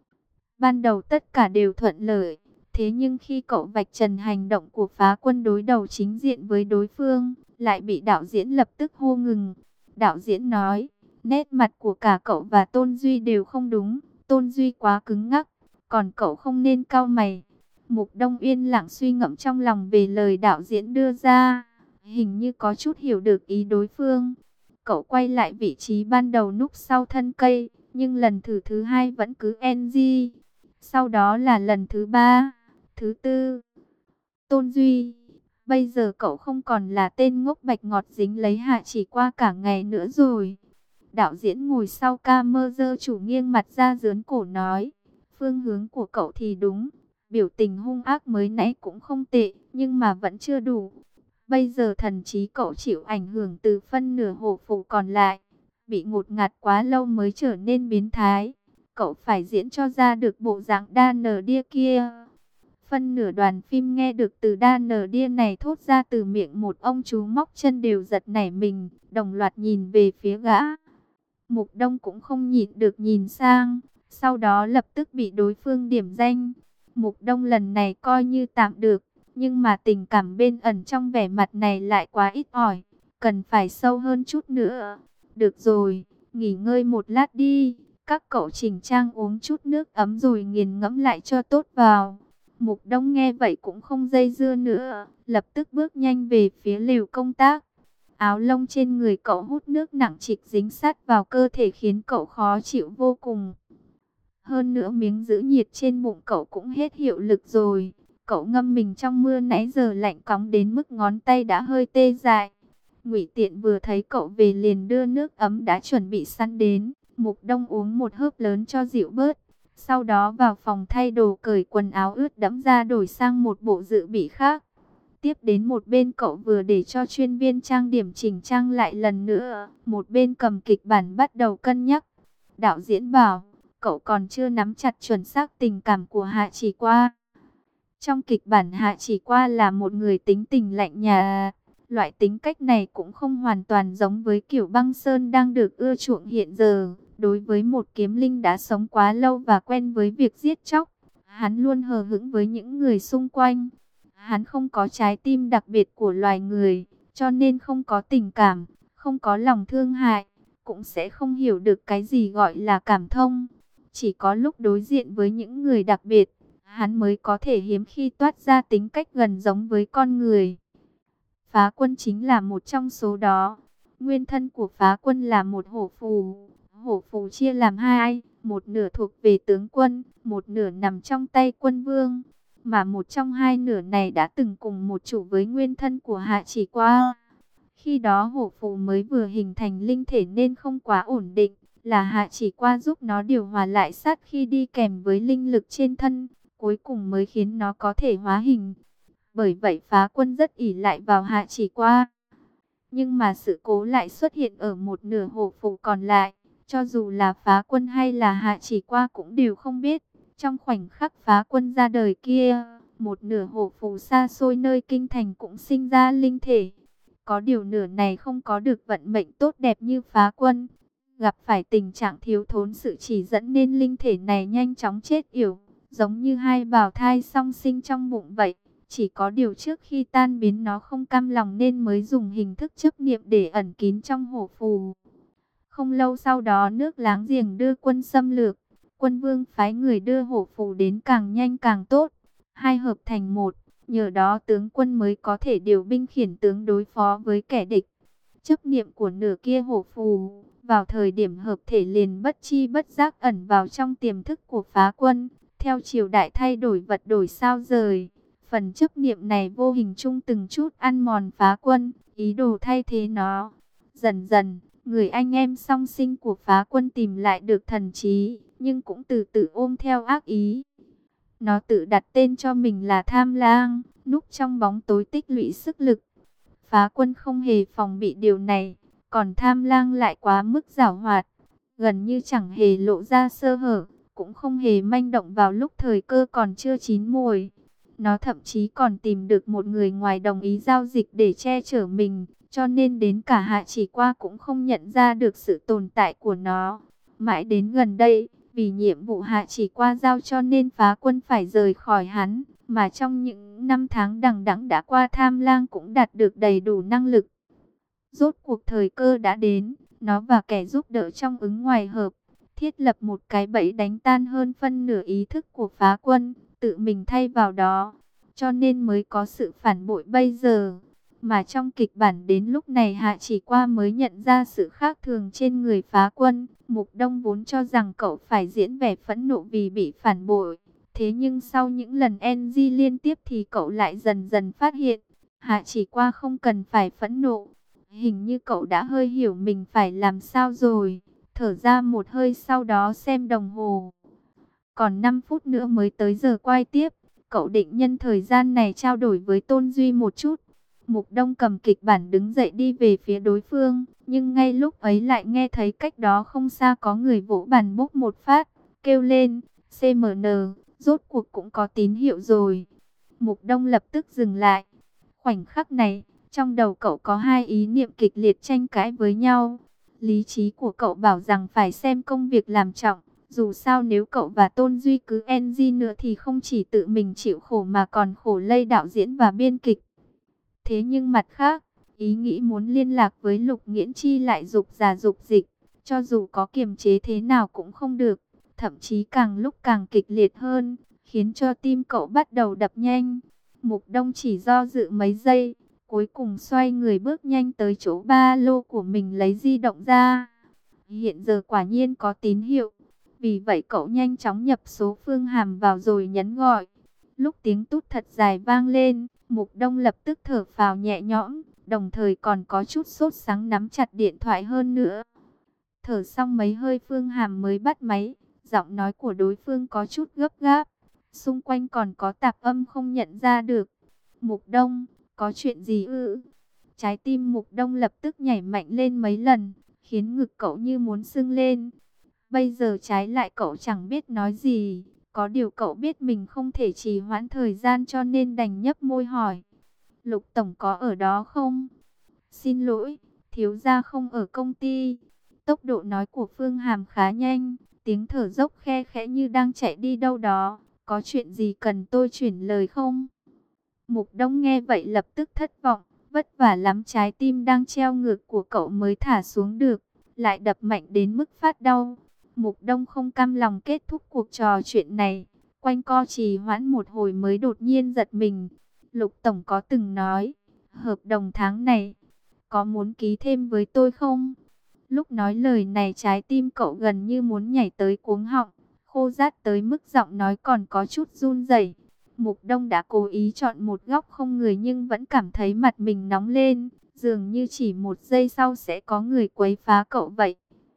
Ban đầu tất cả đều thuận lợi, thế nhưng khi cậu vạch trần hành động của phá quân đối đầu chính diện với đối phương, lại bị đạo diễn lập tức hô ngừng. Đạo diễn nói, nét mặt của cả cậu và Tôn Duy đều không đúng. Tôn Duy quá cứng ngắc, còn cậu không nên cau mày. Mục Đông yên lặng suy ngẫm trong lòng về lời đạo diễn đưa ra, hình như có chút hiểu được ý đối phương. Cậu quay lại vị trí ban đầu núp sau thân cây, nhưng lần thử thứ hai vẫn cứ en giê. Sau đó là lần thứ ba, thứ tư. Tôn Duy, bây giờ cậu không còn là tên ngốc bạch ngọt dính lấy Hạ Chỉ Qua cả ngày nữa rồi. Đạo diễn ngồi sau camera chủ nghiêng mặt ra dướn cổ nói, phương hướng của cậu thì đúng, biểu tình hung ác mới nãy cũng không tệ, nhưng mà vẫn chưa đủ. Bây giờ thần trí cậu chịu ảnh hưởng từ phân nửa hổ phủ còn lại, bị ngột ngạt quá lâu mới trở nên biến thái. Cậu phải diễn cho ra được bộ dạng đa nở đia kia. Phân nửa đoàn phim nghe được từ đa nở đia này thốt ra từ miệng một ông chú móc chân đều giật nảy mình, đồng loạt nhìn về phía gã. Mục Đông cũng không nhịn được nhìn sang, sau đó lập tức bị đối phương điểm danh. Mục Đông lần này coi như tạm được, Nhưng mà tình cảm bên ẩn trong vẻ mặt này lại quá ít ỏi, cần phải sâu hơn chút nữa. Được rồi, nghỉ ngơi một lát đi, các cậu chỉnh trang uống chút nước ấm rồi nghiền ngẫm lại cho tốt vào. Mục Đông nghe vậy cũng không dây dưa nữa, lập tức bước nhanh về phía lều công tác. Áo lông trên người cậu hút nước nặng trịch dính sát vào cơ thể khiến cậu khó chịu vô cùng. Hơn nữa miếng giữ nhiệt trên bụng cậu cũng hết hiệu lực rồi. Cậu ngâm mình trong mưa nãy giờ lạnh cóng đến mức ngón tay đã hơi tê dại. Ngụy Tiện vừa thấy cậu về liền đưa nước ấm đã chuẩn bị sẵn đến. Mục Đông uống một hớp lớn cho dịu bớt. Sau đó vào phòng thay đồ, cởi quần áo ướt đẫm ra đổi sang một bộ dự bị khác. Tiếp đến một bên cậu vừa để cho chuyên viên trang điểm chỉnh trang lại lần nữa. Một bên cầm kịch bản bắt đầu cân nhắc. Đạo diễn bảo, cậu còn chưa nắm chặt chuẩn xác tình cảm của Hạ Chỉ Qua. Trong kịch bản Hạ Chỉ Qua là một người tính tình lạnh nhạt. Loại tính cách này cũng không hoàn toàn giống với kiểu băng sơn đang được ưa chuộng hiện giờ. Đối với một kiếm linh đã sống quá lâu và quen với việc giết chóc, hắn luôn hờ hững với những người xung quanh. Hắn không có trái tim đặc biệt của loài người, cho nên không có tình cảm, không có lòng thương hại, cũng sẽ không hiểu được cái gì gọi là cảm thông. Chỉ có lúc đối diện với những người đặc biệt, hắn mới có thể hiếm khi toát ra tính cách gần giống với con người. Phá Quân chính là một trong số đó. Nguyên thân của Phá Quân là một hổ phù. Hổ phù chia làm hai, một nửa thuộc về tướng quân, một nửa nằm trong tay quân vương. Mà một trong hai nửa này đã từng cùng một chủ với nguyên thân của Hạ Chỉ Qua. Khi đó hổ phù mới vừa hình thành linh thể nên không quá ổn định, là Hạ Chỉ Qua giúp nó điều hòa lại sát khi đi kèm với linh lực trên thân, cuối cùng mới khiến nó có thể hóa hình. Bởi vậy Phá Quân rất ỷ lại vào Hạ Chỉ Qua. Nhưng mà sự cố lại xuất hiện ở một nửa hổ phù còn lại. Cho dù là Phá Quân hay là Hạ Chỉ Qua cũng đều không biết. Trong khoảnh khắc Phá Quân ra đời kia, một nửa hổ phù xa xôi nơi kinh thành cũng sinh ra linh thể. Có điều nửa này không có được vận mệnh tốt đẹp như Phá Quân. Gặp phải tình trạng thiếu thốn sự chỉ dẫn nên linh thể này nhanh chóng chết yểu. Giống như hai bào thai song sinh trong bụng vậy. Chỉ có điều trước khi tan biến nó không cam lòng nên mới dùng hình thức chấp niệm để ẩn kín trong hổ phù. Không lâu sau đó nước láng giềng đưa quân xâm lược. Quân vương phái người đưa hổ phù đến càng nhanh càng tốt. Hai hợp thành một, nhờ đó tướng quân mới có thể điều binh khiển tướng đối phó với kẻ địch. Chấp niệm của nửa kia hổ phù, vào thời điểm hợp thể liền bất chi bất giác ẩn vào trong tiềm thức của Phá Quân. Theo triều đại thay đổi vật đổi sao rời. Phần chấp niệm này vô hình chung từng chút ăn mòn Phá Quân, ý đồ thay thế nó. Dần dần, người anh em song sinh của Phá Quân tìm lại được thần trí, nhưng cũng từ từ ôm theo ác ý. Nó tự đặt tên cho mình là Tham Lang, núp trong bóng tối tích lũy sức lực. Phá Quân không hề phòng bị điều này, còn Tham Lang lại quá mức giảo hoạt, gần như chẳng hề lộ ra sơ hở, cũng không hề manh động vào lúc thời cơ còn chưa chín mùi. Nó thậm chí còn tìm được một người ngoài đồng ý giao dịch để che chở mình, cho nên đến cả Hạ Chỉ Qua cũng không nhận ra được sự tồn tại của nó. Mãi đến gần đây, vì nhiệm vụ Hạ Chỉ Qua giao cho nên Phá Quân phải rời khỏi hắn, mà trong những năm tháng đằng đẵng đã qua Tham Lang cũng đạt được đầy đủ năng lực. Rốt cuộc thời cơ đã đến, nó và kẻ giúp đỡ trong ứng ngoài hợp, thiết lập một cái bẫy đánh tan hơn phân nửa ý thức của Phá Quân, tự mình thay vào đó, cho nên mới có sự phản bội bây giờ. Mà trong kịch bản đến lúc này Hạ Chỉ Qua mới nhận ra sự khác thường trên người Phá Quân. Mục Đông vốn cho rằng cậu phải diễn vẻ phẫn nộ vì bị phản bội. Thế nhưng sau những lần en giê liên tiếp thì cậu lại dần dần phát hiện, Hạ Chỉ Qua không cần phải phẫn nộ. Hình như cậu đã hơi hiểu mình phải làm sao rồi. Thở ra một hơi sau đó xem đồng hồ. Còn năm phút nữa mới tới giờ quay tiếp. Cậu định nhân thời gian này trao đổi với Tôn Duy một chút. Mục Đông cầm kịch bản đứng dậy đi về phía đối phương. Nhưng ngay lúc ấy lại nghe thấy cách đó không xa có người vỗ bàn bốc một phát. Kêu lên, xê em en, rốt cuộc cũng có tín hiệu rồi. Mục Đông lập tức dừng lại. Khoảnh khắc này, trong đầu cậu có hai ý niệm kịch liệt tranh cãi với nhau. Lý trí của cậu bảo rằng phải xem công việc làm trọng, Dù sao nếu cậu và Tôn Duy cứ en gi nữa thì không chỉ tự mình chịu khổ mà còn khổ lây đạo diễn và biên kịch. Thế nhưng mặt khác, ý nghĩ muốn liên lạc với Lục Nghiễn Chi lại dục giả dục dịch, cho dù có kiềm chế thế nào cũng không được, thậm chí càng lúc càng kịch liệt hơn, khiến cho tim cậu bắt đầu đập nhanh. Mục Đông chỉ do dự mấy giây, cuối cùng xoay người bước nhanh tới chỗ ba lô của mình lấy di động ra. Hiện giờ quả nhiên có tín hiệu, vì vậy cậu nhanh chóng nhập số Phương Hàm vào rồi nhấn gọi. Lúc tiếng tút thật dài vang lên, Mục Đông lập tức thở phào nhẹ nhõm, đồng thời còn có chút sốt sắng nắm chặt điện thoại hơn nữa. Thở xong mấy hơi Phương Hàm mới bắt máy, giọng nói của đối phương có chút gấp gáp, xung quanh còn có tạp âm không nhận ra được. Mục Đông, có chuyện gì ư? Trái tim Mục Đông lập tức nhảy mạnh lên mấy lần, khiến ngực cậu như muốn sưng lên. Bây giờ trái lại cậu chẳng biết nói gì, có điều cậu biết mình không thể trì hoãn thời gian cho nên đành nhấp môi hỏi. Lục Tổng có ở đó không? Xin lỗi, thiếu gia không ở công ty. Tốc độ nói của Phương Hàm khá nhanh, tiếng thở dốc khe khẽ như đang chạy đi đâu đó. Có chuyện gì cần tôi chuyển lời không? Mục Đông nghe vậy lập tức thất vọng, vất vả lắm trái tim đang treo ngược của cậu mới thả xuống được, lại đập mạnh đến mức phát đau. Mục Đông không cam lòng kết thúc cuộc trò chuyện này, quanh co trì hoãn một hồi mới đột nhiên giật mình. Lục Tổng có từng nói, hợp đồng tháng này, có muốn ký thêm với tôi không? Lúc nói lời này trái tim cậu gần như muốn nhảy tới cuống họng, khô rát tới mức giọng nói còn có chút run rẩy. Mục Đông đã cố ý chọn một góc không người nhưng vẫn cảm thấy mặt mình nóng lên, dường như chỉ một giây sau sẽ có người quấy phá cậu vậy.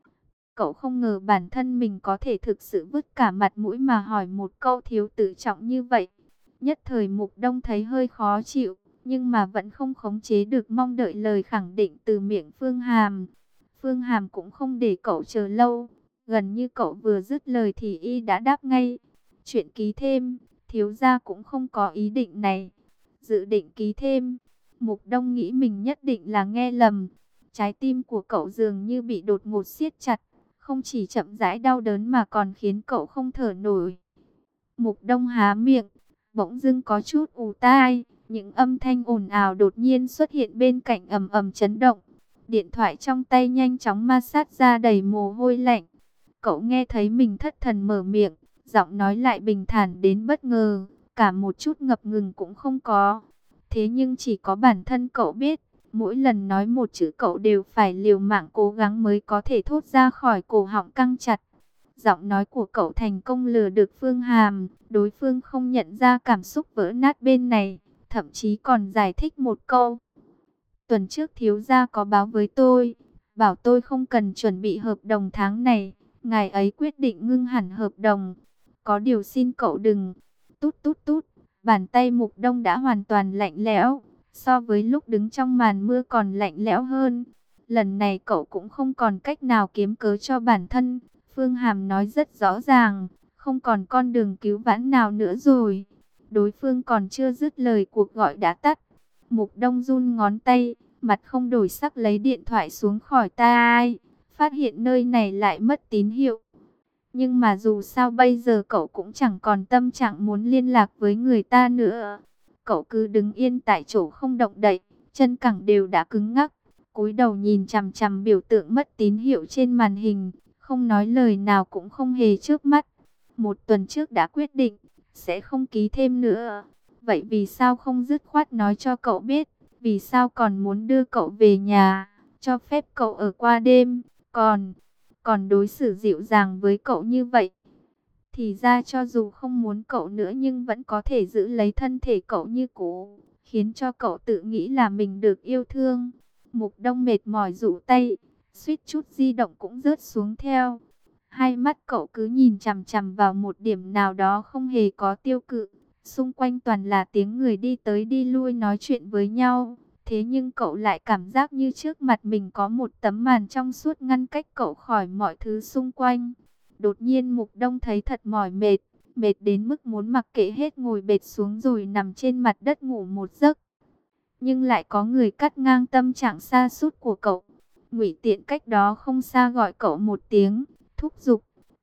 Cậu không ngờ bản thân mình có thể thực sự vứt cả mặt mũi mà hỏi một câu thiếu tự trọng như vậy. Nhất thời Mục Đông thấy hơi khó chịu, nhưng mà vẫn không khống chế được mong đợi lời khẳng định từ miệng Phương Hàm. Phương Hàm cũng không để cậu chờ lâu, gần như cậu vừa dứt lời thì y đã đáp ngay. Chuyện ký thêm, thiếu gia cũng không có ý định này. Dự định ký thêm, Mục Đông nghĩ mình nhất định là nghe lầm. Trái tim của cậu dường như bị đột ngột siết chặt, không chỉ chậm rãi đau đớn mà còn khiến cậu không thở nổi. Mục Đông há miệng, bỗng dưng có chút ù tai, những âm thanh ồn ào đột nhiên xuất hiện bên cạnh ầm ầm chấn động. Điện thoại trong tay nhanh chóng ma sát ra đầy mồ hôi lạnh. Cậu nghe thấy mình thất thần mở miệng, giọng nói lại bình thản đến bất ngờ, cả một chút ngập ngừng cũng không có. Thế nhưng chỉ có bản thân cậu biết, mỗi lần nói một chữ cậu đều phải liều mạng cố gắng mới có thể thốt ra khỏi cổ họng căng chặt. Giọng nói của cậu thành công lừa được Phương Hàm, đối phương không nhận ra cảm xúc vỡ nát bên này, thậm chí còn giải thích một câu. Tuần trước thiếu gia có báo với tôi, bảo tôi không cần chuẩn bị hợp đồng tháng này, ngài ấy quyết định ngưng hẳn hợp đồng. Có điều xin cậu đừng. Tút tút tút, bàn tay Mục Đông đã hoàn toàn lạnh lẽo, so với lúc đứng trong màn mưa còn lạnh lẽo hơn. Lần này cậu cũng không còn cách nào kiếm cớ cho bản thân. Phương Hàm nói rất rõ ràng, không còn con đường cứu vãn nào nữa rồi. Đối phương còn chưa dứt lời cuộc gọi đã tắt. Mục Đông run ngón tay, mặt không đổi sắc lấy điện thoại xuống khỏi tai, phát hiện nơi này lại mất tín hiệu. Nhưng mà dù sao bây giờ cậu cũng chẳng còn tâm trạng muốn liên lạc với người ta nữa. Cậu cứ đứng yên tại chỗ không động đậy, chân cẳng đều đã cứng ngắc, cúi đầu nhìn chằm chằm biểu tượng mất tín hiệu trên màn hình, không nói lời nào cũng không hề chớp mắt. Một tuần trước đã quyết định, sẽ không ký thêm nữa. Vậy vì sao không dứt khoát nói cho cậu biết? Vì sao còn muốn đưa cậu về nhà, cho phép cậu ở qua đêm, còn, còn đối xử dịu dàng với cậu như vậy? Thì ra cho dù không muốn cậu nữa nhưng vẫn có thể giữ lấy thân thể cậu như cũ, khiến cho cậu tự nghĩ là mình được yêu thương. Mục Đông mệt mỏi rũ tay, suýt chút di động cũng rớt xuống theo. Hai mắt cậu cứ nhìn chằm chằm vào một điểm nào đó không hề có tiêu cự. Xung quanh toàn là tiếng người đi tới đi lui nói chuyện với nhau. Thế nhưng cậu lại cảm giác như trước mặt mình có một tấm màn trong suốt ngăn cách cậu khỏi mọi thứ xung quanh. Đột nhiên Mục Đông thấy thật mỏi mệt, mệt đến mức muốn mặc kệ hết ngồi bệt xuống rồi nằm trên mặt đất ngủ một giấc. Nhưng lại có người cắt ngang tâm trạng sa sút của cậu. Ngụy Tiện cách đó không xa gọi cậu một tiếng, thúc giục.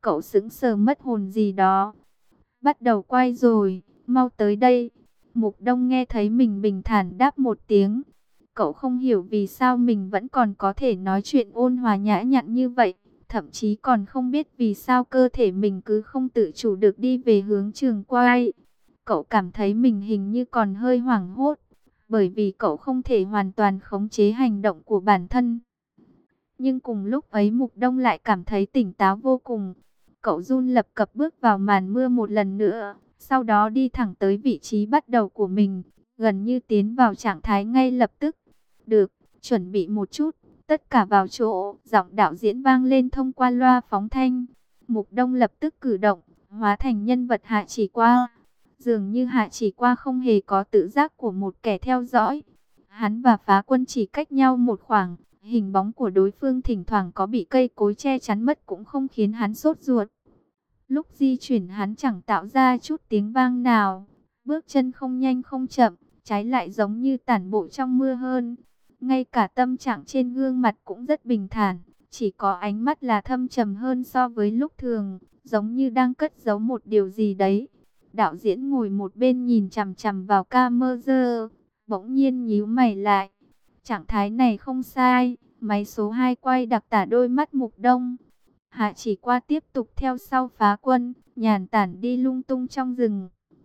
Cậu sững sờ mất hồn gì đó. Bắt đầu quay rồi, mau tới đây. Mục Đông nghe thấy mình bình thản đáp một tiếng. Cậu không hiểu vì sao mình vẫn còn có thể nói chuyện ôn hòa nhã nhặn như vậy. Thậm chí còn không biết vì sao cơ thể mình cứ không tự chủ được đi về hướng trường quay. Cậu cảm thấy mình hình như còn hơi hoảng hốt, bởi vì cậu không thể hoàn toàn khống chế hành động của bản thân. Nhưng cùng lúc ấy Mục Đông lại cảm thấy tỉnh táo vô cùng. Cậu run lập cập bước vào màn mưa một lần nữa, sau đó đi thẳng tới vị trí bắt đầu của mình, gần như tiến vào trạng thái ngay lập tức. Được, chuẩn bị một chút, tất cả vào chỗ, giọng đạo diễn vang lên thông qua loa phóng thanh. Mục Đông lập tức cử động, hóa thành nhân vật Hạ Chỉ Qua. Dường như Hạ Chỉ Qua không hề có tự giác của một kẻ theo dõi. Hắn và Phá Quân chỉ cách nhau một khoảng, hình bóng của đối phương thỉnh thoảng có bị cây cối che chắn mất cũng không khiến hắn sốt ruột. Lúc di chuyển hắn chẳng tạo ra chút tiếng vang nào, bước chân không nhanh không chậm, trái lại giống như tản bộ trong mưa hơn. Ngay cả tâm trạng trên gương mặt cũng rất bình thản, chỉ có ánh mắt là thâm trầm hơn so với lúc thường, giống như đang cất giấu một điều gì đấy. Đạo diễn ngồi một bên nhìn chằm chằm vào camera, bỗng nhiên nhíu mày lại. Trạng thái này không sai, máy số hai quay đặc tả đôi mắt Mục Đông. Hạ Chỉ Qua tiếp tục theo sau Phá Quân, nhàn tản đi lung tung trong rừng.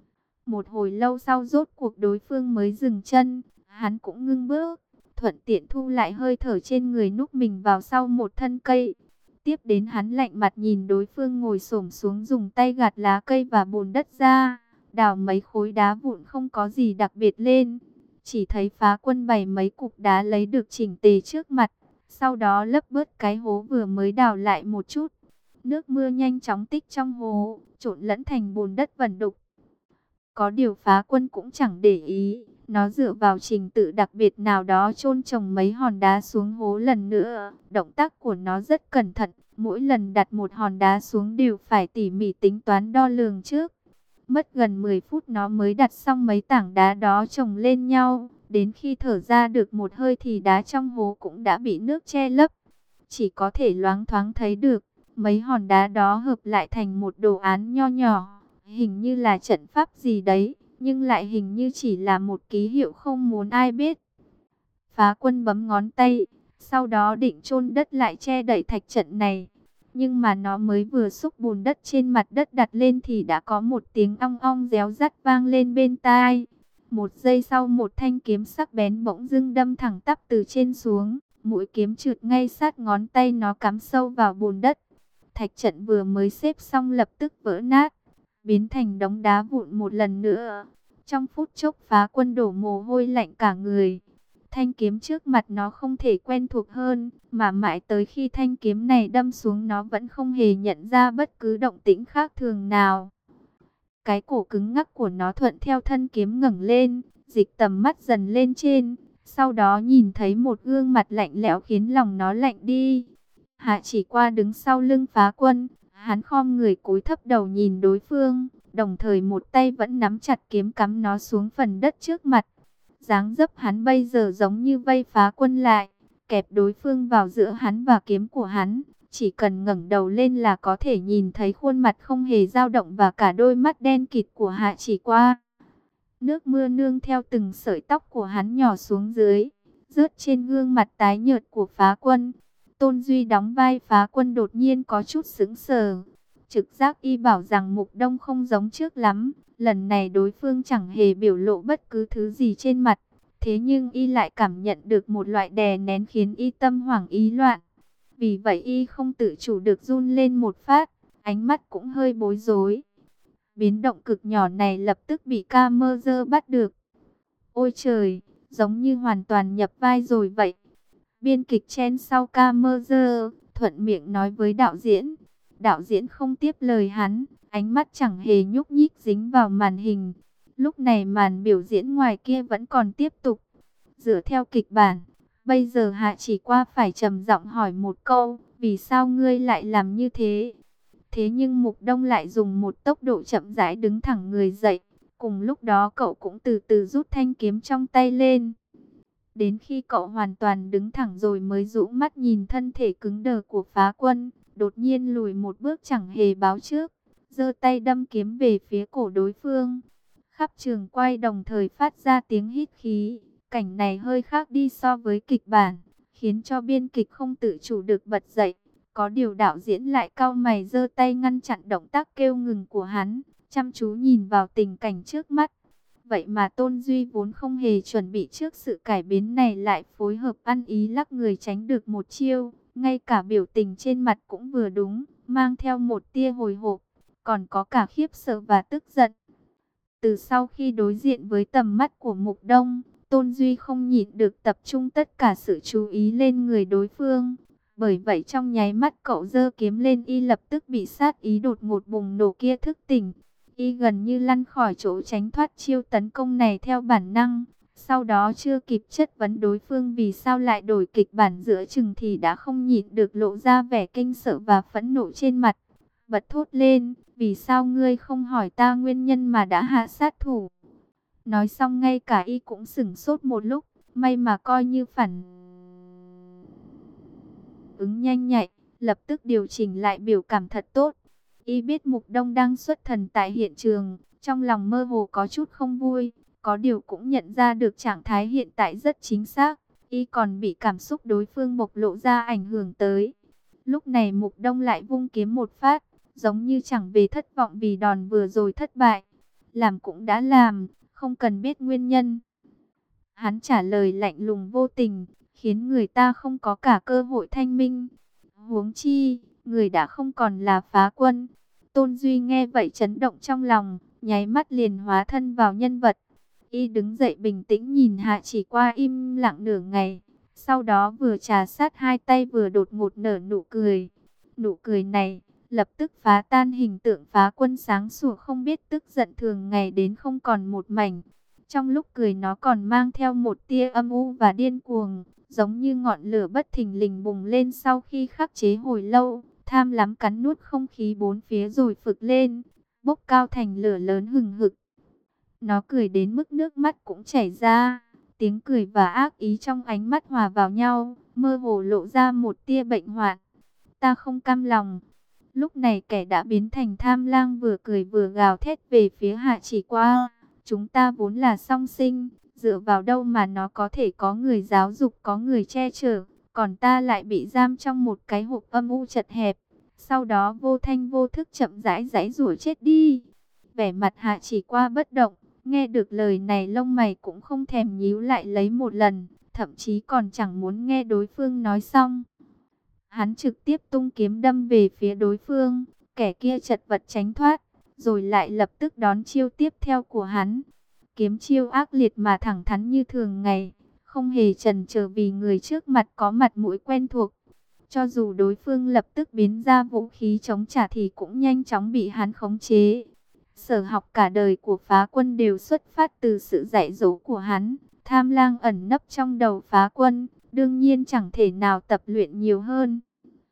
Một hồi lâu sau rốt cuộc đối phương mới dừng chân, hắn cũng ngưng bước, thuận tiện thu lại hơi thở trên người núp mình vào sau một thân cây. Tiếp đến hắn lạnh mặt nhìn đối phương ngồi xổm xuống dùng tay gạt lá cây và bùn đất ra, đào mấy khối đá vụn không có gì đặc biệt lên. Chỉ thấy Phá Quân bày mấy cục đá lấy được chỉnh tề trước mặt, sau đó lấp bớt cái hố vừa mới đào lại một chút. Nước mưa nhanh chóng tích trong hố, trộn lẫn thành bùn đất vẩn đục. Có điều Phá Quân cũng chẳng để ý, nó dựa vào trình tự đặc biệt nào đó chôn chồng mấy hòn đá xuống hố lần nữa. Động tác của nó rất cẩn thận, mỗi lần đặt một hòn đá xuống đều phải tỉ mỉ tính toán đo lường trước. Mất gần mười phút nó mới đặt xong mấy tảng đá đó chồng lên nhau. Đến khi thở ra được một hơi thì đá trong hố cũng đã bị nước che lấp. Chỉ có thể loáng thoáng thấy được, mấy hòn đá đó hợp lại thành một đồ án nho nhỏ. Hình như là trận pháp gì đấy, nhưng lại hình như chỉ là một ký hiệu không muốn ai biết. Phá Quân bấm ngón tay, sau đó định chôn đất lại che đậy thạch trận này. Nhưng mà nó mới vừa xúc bùn đất trên mặt đất đặt lên thì đã có một tiếng ong ong réo rắt vang lên bên tai. Một giây sau một thanh kiếm sắc bén bỗng dưng đâm thẳng tắp từ trên xuống. Mũi kiếm trượt ngay sát ngón tay nó cắm sâu vào bùn đất. Thạch trận vừa mới xếp xong lập tức vỡ nát, biến thành đống đá vụn một lần nữa. Trong phút chốc Phá Quân đổ mồ hôi lạnh cả người. Thanh kiếm trước mặt nó không thể quen thuộc hơn, mà mãi tới khi thanh kiếm này đâm xuống nó vẫn không hề nhận ra bất cứ động tĩnh khác thường nào. Cái cổ cứng ngắc của nó thuận theo thân kiếm ngẩng lên, dịch tầm mắt dần lên trên, sau đó nhìn thấy một gương mặt lạnh lẽo khiến lòng nó lạnh đi. Hạ Chỉ Qua đứng sau lưng Phá Quân, hắn khom người cúi thấp đầu nhìn đối phương, đồng thời một tay vẫn nắm chặt kiếm cắm nó xuống phần đất trước mặt. Dáng dấp hắn bây giờ giống như vây Phá Quân lại, kẹp đối phương vào giữa hắn và kiếm của hắn. Chỉ cần ngẩng đầu lên là có thể nhìn thấy khuôn mặt không hề dao động và cả đôi mắt đen kịt của Hạ Chỉ Qua. Nước mưa nương theo từng sợi tóc của hắn nhỏ xuống dưới, rớt trên gương mặt tái nhợt của Phá Quân. Tôn Duy đóng vai Phá Quân đột nhiên có chút sững sờ. Trực giác y bảo rằng Mục Đông không giống trước lắm. Lần này đối phương chẳng hề biểu lộ bất cứ thứ gì trên mặt. Thế nhưng y lại cảm nhận được một loại đè nén khiến y tâm hoảng ý loạn. Vì vậy y không tự chủ được run lên một phát, ánh mắt cũng hơi bối rối. Biến động cực nhỏ này lập tức bị camera bắt được. Ôi trời, giống như hoàn toàn nhập vai rồi vậy. Biên kịch chen sau camera, thuận miệng nói với đạo diễn. Đạo diễn không tiếp lời hắn, ánh mắt chẳng hề nhúc nhích dính vào màn hình. Lúc này màn biểu diễn ngoài kia vẫn còn tiếp tục. Dựa theo kịch bản, bây giờ Hạ Chỉ Qua phải trầm giọng hỏi một câu, vì sao ngươi lại làm như thế? Thế nhưng Mục Đông lại dùng một tốc độ chậm rãi đứng thẳng người dậy. Cùng lúc đó cậu cũng từ từ rút thanh kiếm trong tay lên. Đến khi cậu hoàn toàn đứng thẳng rồi mới rũ mắt nhìn thân thể cứng đờ của Phá Quân. đột nhiên lùi một bước chẳng hề báo trước, giơ tay đâm kiếm về phía cổ đối phương. Khắp trường quay đồng thời phát ra tiếng hít khí. Cảnh này hơi khác đi so với kịch bản, khiến cho biên kịch không tự chủ được bật dậy. Có điều đạo diễn lại cau mày giơ tay ngăn chặn động tác kêu ngừng của hắn, chăm chú nhìn vào tình cảnh trước mắt. Vậy mà Tôn Duy vốn không hề chuẩn bị trước sự cải biến này lại phối hợp ăn ý lắc người tránh được một chiêu. Ngay cả biểu tình trên mặt cũng vừa đúng, mang theo một tia hồi hộp, còn có cả khiếp sợ và tức giận. Từ sau khi đối diện với tầm mắt của Mục Đông, Tôn Duy không nhịn được tập trung tất cả sự chú ý lên người đối phương. Bởi vậy trong nháy mắt cậu giơ kiếm lên, y lập tức bị sát ý đột ngột bùng nổ kia thức tỉnh. Y gần như lăn khỏi chỗ tránh thoát chiêu tấn công này theo bản năng. Sau đó chưa kịp chất vấn đối phương vì sao lại đổi kịch bản giữa chừng thì đã không nhịn được lộ ra vẻ kinh sợ và phẫn nộ trên mặt. Bật thốt lên, vì sao ngươi không hỏi ta nguyên nhân mà đã hạ sát thủ? Nói xong ngay cả y cũng sửng sốt một lúc, may mà coi như phản ứng nhanh nhạy, lập tức điều chỉnh lại biểu cảm thật tốt. Y biết Mục Đông đang xuất thần tại hiện trường, trong lòng mơ hồ có chút không vui, có điều cũng nhận ra được trạng thái hiện tại rất chính xác. Y còn bị cảm xúc đối phương bộc lộ ra ảnh hưởng tới. Lúc này Mục Đông lại vung kiếm một phát, giống như chẳng về thất vọng vì đòn vừa rồi thất bại. Làm cũng đã làm, không cần biết nguyên nhân. Hắn trả lời lạnh lùng vô tình, khiến người ta không có cả cơ hội thanh minh. Huống chi, người đã không còn là Phá Quân. Tôn Duy nghe vậy chấn động trong lòng, nháy mắt liền hóa thân vào nhân vật. Y đứng dậy bình tĩnh nhìn Hạ Chỉ Qua im lặng nửa ngày. Sau đó vừa trà sát hai tay vừa đột ngột nở nụ cười. Nụ cười này lập tức phá tan hình tượng Phá Quân sáng sủa không biết tức giận thường ngày đến không còn một mảnh. Trong lúc cười nó còn mang theo một tia âm u và điên cuồng, giống như ngọn lửa bất thình lình bùng lên sau khi khắc chế hồi lâu, tham lắm cắn nuốt không khí bốn phía rồi phực lên, bốc cao thành lửa lớn hừng hực. Nó cười đến mức nước mắt cũng chảy ra, tiếng cười và ác ý trong ánh mắt hòa vào nhau, mơ hồ lộ ra một tia bệnh hoạn. Ta không cam lòng. Lúc này kẻ đã biến thành tham lang vừa cười vừa gào thét về phía Hạ Chỉ Qua. Chúng ta vốn là song sinh, dựa vào đâu mà nó có thể có người giáo dục, có người che chở, còn ta lại bị giam trong một cái hộp âm u chật hẹp. Sau đó vô thanh vô thức chậm rãi giãy giụa chết đi. Vẻ mặt Hạ Chỉ Qua bất động, nghe được lời này lông mày cũng không thèm nhíu lại lấy một lần, thậm chí còn chẳng muốn nghe đối phương nói xong. Hắn trực tiếp tung kiếm đâm về phía đối phương, kẻ kia chật vật tránh thoát, rồi lại lập tức đón chiêu tiếp theo của hắn. Kiếm chiêu ác liệt mà thẳng thắn như thường ngày, không hề chần chờ vì người trước mặt có mặt mũi quen thuộc. Cho dù đối phương lập tức biến ra vũ khí chống trả thì cũng nhanh chóng bị hắn khống chế. Sở học cả đời của Phá Quân đều xuất phát từ sự dạy dỗ của hắn. Tham lang ẩn nấp trong đầu Phá Quân, đương nhiên chẳng thể nào tập luyện nhiều hơn.